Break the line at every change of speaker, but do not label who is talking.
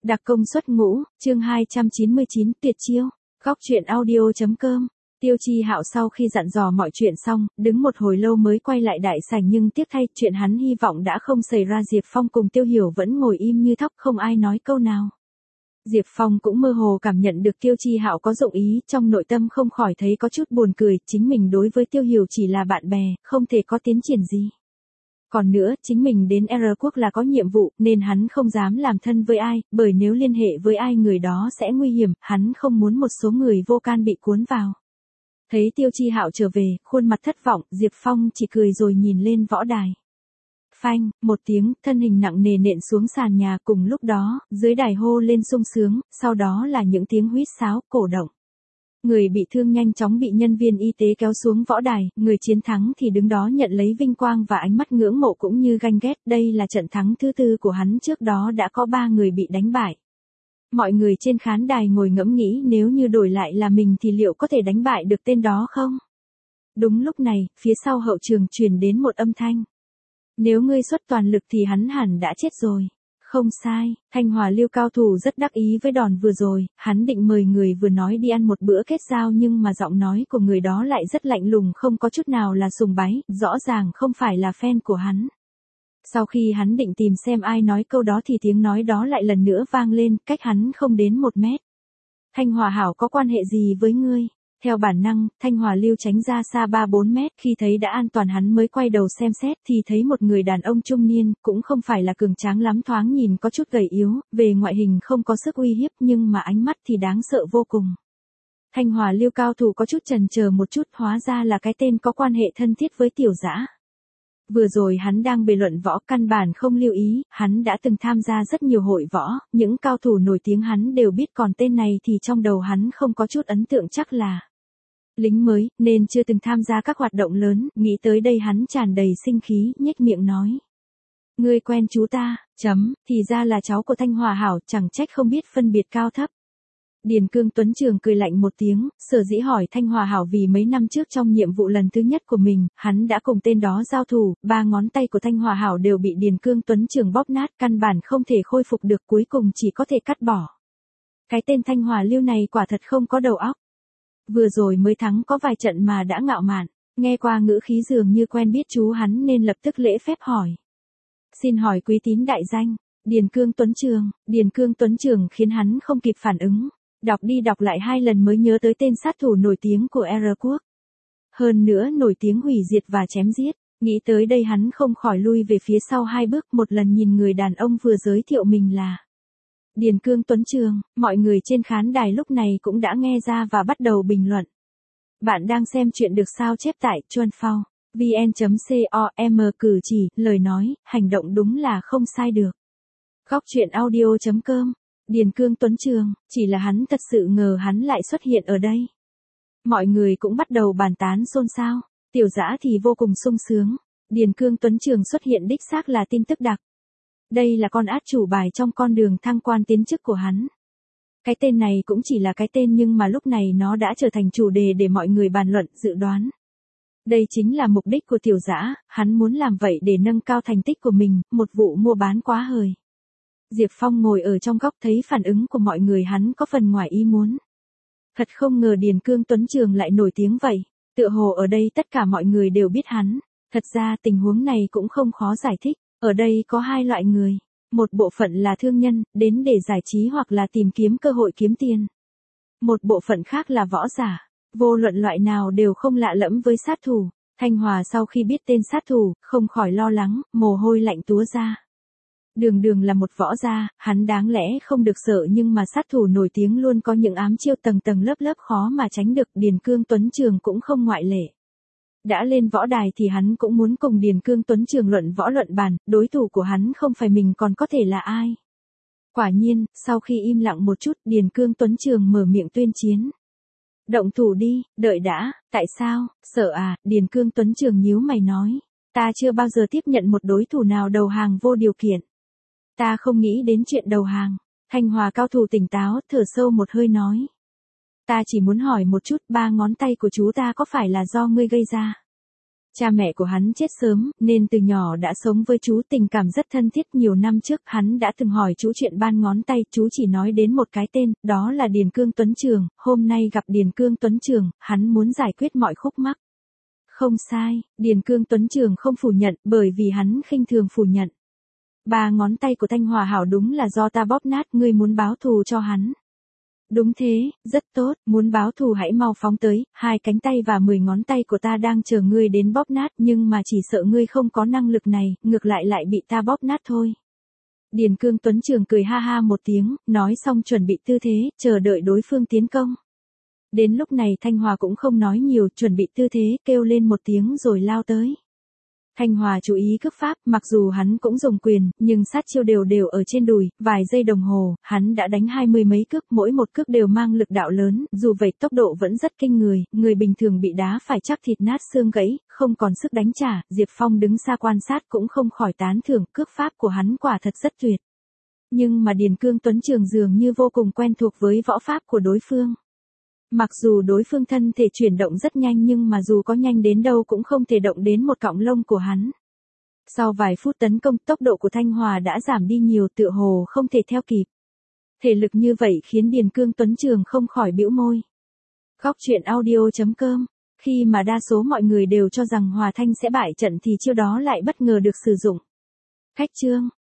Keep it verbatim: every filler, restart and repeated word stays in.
Đặc công xuất ngũ, chương hai trăm chín mươi chín, tuyệt chiêu. Góc truyện audio chấm com. Tiêu Chi Hạo sau khi dặn dò mọi chuyện xong, đứng một hồi lâu mới quay lại đại sảnh, nhưng tiếc thay, chuyện hắn hy vọng đã không xảy ra. Diệp Phong cùng Tiêu Hiểu vẫn ngồi im như thóc, không ai nói câu nào. Diệp Phong cũng mơ hồ cảm nhận được Tiêu Chi Hạo có dụng ý, trong nội tâm không khỏi thấy có chút buồn cười, chính mình đối với Tiêu Hiểu chỉ là bạn bè, không thể có tiến triển gì. Còn nữa, chính mình đến R quốc là có nhiệm vụ, nên hắn không dám làm thân với ai, bởi nếu liên hệ với ai người đó sẽ nguy hiểm, hắn không muốn một số người vô can bị cuốn vào. Thấy Tiêu Chi Hạo trở về, khuôn mặt thất vọng, Diệp Phong chỉ cười rồi nhìn lên võ đài. Phanh, một tiếng, thân hình nặng nề nện xuống sàn nhà, cùng lúc đó, dưới đài hô lên sung sướng, sau đó là những tiếng huýt sáo, cổ động. Người bị thương nhanh chóng bị nhân viên y tế kéo xuống võ đài, người chiến thắng thì đứng đó nhận lấy vinh quang và ánh mắt ngưỡng mộ cũng như ganh ghét, đây là trận thắng thứ tư của hắn, trước đó đã có ba người bị đánh bại. Mọi người trên khán đài ngồi ngẫm nghĩ nếu như đổi lại là mình thì liệu có thể đánh bại được tên đó không? Đúng lúc này, phía sau hậu trường truyền đến một âm thanh. Nếu ngươi xuất toàn lực thì hắn hẳn đã chết rồi. Không sai, Thanh Hòa Lưu cao thủ rất đắc ý với đòn vừa rồi, hắn định mời người vừa nói đi ăn một bữa kết giao, nhưng mà giọng nói của người đó lại rất lạnh lùng, không có chút nào là sùng bái, rõ ràng không phải là fan của hắn. Sau khi hắn định tìm xem ai nói câu đó thì tiếng nói đó lại lần nữa vang lên, cách hắn không đến một mét. Thanh Hòa hảo có quan hệ gì với ngươi? Theo bản năng, Thanh Hòa Lưu tránh ra xa ba bốn mét, khi thấy đã an toàn hắn mới quay đầu xem xét thì thấy một người đàn ông trung niên, cũng không phải là cường tráng lắm, thoáng nhìn có chút gầy yếu, về ngoại hình không có sức uy hiếp nhưng mà ánh mắt thì đáng sợ vô cùng. Thanh Hòa Lưu cao thủ có chút chần chờ một chút, hóa ra là cái tên có quan hệ thân thiết với Tiểu Dã. Vừa rồi hắn đang bề luận võ, căn bản không lưu ý, hắn đã từng tham gia rất nhiều hội võ, những cao thủ nổi tiếng hắn đều biết, còn tên này thì trong đầu hắn không có chút ấn tượng, chắc là lính mới, nên chưa từng tham gia các hoạt động lớn, nghĩ tới đây hắn tràn đầy sinh khí, nhếch miệng nói. Ngươi quen chú ta, chấm, thì ra là cháu của Thanh Hòa hảo, chẳng trách không biết phân biệt cao thấp. Điền Cương Tuấn Trường cười lạnh một tiếng, sở dĩ hỏi Thanh Hòa hảo vì mấy năm trước trong nhiệm vụ lần thứ nhất của mình, hắn đã cùng tên đó giao thủ, ba ngón tay của Thanh Hòa hảo đều bị Điền Cương Tuấn Trường bóp nát, căn bản không thể khôi phục được, cuối cùng chỉ có thể cắt bỏ. Cái tên Thanh Hòa Lưu này quả thật không có đầu óc. Vừa rồi mới thắng có vài trận mà đã ngạo mạn, nghe qua ngữ khí dường như quen biết chú hắn nên lập tức lễ phép hỏi. Xin hỏi quý tín đại danh, Điền Cương Tuấn Trường, Điền Cương Tuấn Trường khiến hắn không kịp phản ứng. Đọc đi đọc lại hai lần mới nhớ tới tên sát thủ nổi tiếng của R quốc. Hơn nữa nổi tiếng hủy diệt và chém giết, nghĩ tới đây hắn không khỏi lui về phía sau hai bước, một lần nhìn người đàn ông vừa giới thiệu mình là Điền Cương Tuấn Trường. Mọi người trên khán đài lúc này cũng đã nghe ra và bắt đầu bình luận. Bạn đang xem chuyện được sao chép tại chuan phao vn chấm com, cử chỉ, lời nói, hành động đúng là không sai được. Góc truyện audio chấm com. Điền Cương Tuấn Trường, chỉ là hắn thật sự ngờ hắn lại xuất hiện ở đây. Mọi người cũng bắt đầu bàn tán xôn xao, Tiểu Dã thì vô cùng sung sướng. Điền Cương Tuấn Trường xuất hiện đích xác là tin tức đặc. Đây là con át chủ bài trong con đường thăng quan tiến chức của hắn. Cái tên này cũng chỉ là cái tên nhưng mà lúc này nó đã trở thành chủ đề để mọi người bàn luận, dự đoán. Đây chính là mục đích của Tiểu Dã, hắn muốn làm vậy để nâng cao thành tích của mình, một vụ mua bán quá hời. Diệp Phong ngồi ở trong góc thấy phản ứng của mọi người hắn có phần ngoài ý muốn. Thật không ngờ Điền Cương Tuấn Trường lại nổi tiếng vậy, tựa hồ ở đây tất cả mọi người đều biết hắn. Thật ra tình huống này cũng không khó giải thích, ở đây có hai loại người, một bộ phận là thương nhân, đến để giải trí hoặc là tìm kiếm cơ hội kiếm tiền. Một bộ phận khác là võ giả, vô luận loại nào đều không lạ lẫm với sát thủ. Thanh Hòa sau khi biết tên sát thủ, không khỏi lo lắng, mồ hôi lạnh túa ra. Đường đường là một võ gia, hắn đáng lẽ không được sợ nhưng mà sát thủ nổi tiếng luôn có những ám chiêu tầng tầng lớp lớp khó mà tránh được, Điền Cương Tuấn Trường cũng không ngoại lệ. Đã lên võ đài thì hắn cũng muốn cùng Điền Cương Tuấn Trường luận võ luận bàn, đối thủ của hắn không phải mình còn có thể là ai. Quả nhiên, sau khi im lặng một chút, Điền Cương Tuấn Trường mở miệng tuyên chiến. Động thủ đi, đợi đã, tại sao, sợ à, Điền Cương Tuấn Trường nhíu mày nói. Ta chưa bao giờ tiếp nhận một đối thủ nào đầu hàng vô điều kiện. Ta không nghĩ đến chuyện đầu hàng. Thanh Hòa cao thủ tỉnh táo, thở sâu một hơi nói. Ta chỉ muốn hỏi một chút, ba ngón tay của chú ta có phải là do ngươi gây ra? Cha mẹ của hắn chết sớm, nên từ nhỏ đã sống với chú tình cảm rất thân thiết. Nhiều năm trước hắn đã từng hỏi chú chuyện ban ngón tay, chú chỉ nói đến một cái tên, đó là Điền Cương Tuấn Trường. Hôm nay gặp Điền Cương Tuấn Trường, hắn muốn giải quyết mọi khúc mắc. Không sai, Điền Cương Tuấn Trường không phủ nhận, bởi vì hắn khinh thường phủ nhận. Ba ngón tay của Thanh Hòa Hảo đúng là do ta bóp nát, ngươi muốn báo thù cho hắn. Đúng thế, rất tốt, muốn báo thù hãy mau phóng tới, hai cánh tay và mười ngón tay của ta đang chờ ngươi đến bóp nát, nhưng mà chỉ sợ ngươi không có năng lực này, ngược lại lại bị ta bóp nát thôi. Điền Cương Tuấn Trường cười ha ha một tiếng, nói xong chuẩn bị tư thế, chờ đợi đối phương tiến công. Đến lúc này Thanh Hòa cũng không nói nhiều, chuẩn bị tư thế, kêu lên một tiếng rồi lao tới. Thanh Hòa chú ý cước pháp, mặc dù hắn cũng dùng quyền, nhưng sát chiêu đều đều ở trên đùi, vài giây đồng hồ, hắn đã đánh hai mươi mấy cước, mỗi một cước đều mang lực đạo lớn, dù vậy tốc độ vẫn rất kinh người, người bình thường bị đá phải chắc thịt nát xương gãy, không còn sức đánh trả. Diệp Phong đứng xa quan sát cũng không khỏi tán thưởng, cước pháp của hắn quả thật rất tuyệt. Nhưng mà Điền Cương Tuấn Trường dường như vô cùng quen thuộc với võ pháp của đối phương. Mặc dù đối phương thân thể chuyển động rất nhanh nhưng mà dù có nhanh đến đâu cũng không thể động đến một cọng lông của hắn. Sau vài phút tấn công, tốc độ của Thanh Hòa đã giảm đi nhiều, tựa hồ không thể theo kịp. Thể lực như vậy khiến Điền Cương Tuấn Trường không khỏi bĩu môi. Góc truyện audio chấm com. Khi mà đa số mọi người đều cho rằng Hòa Thanh sẽ bại trận thì chiêu đó lại bất ngờ được sử dụng. Khách chương.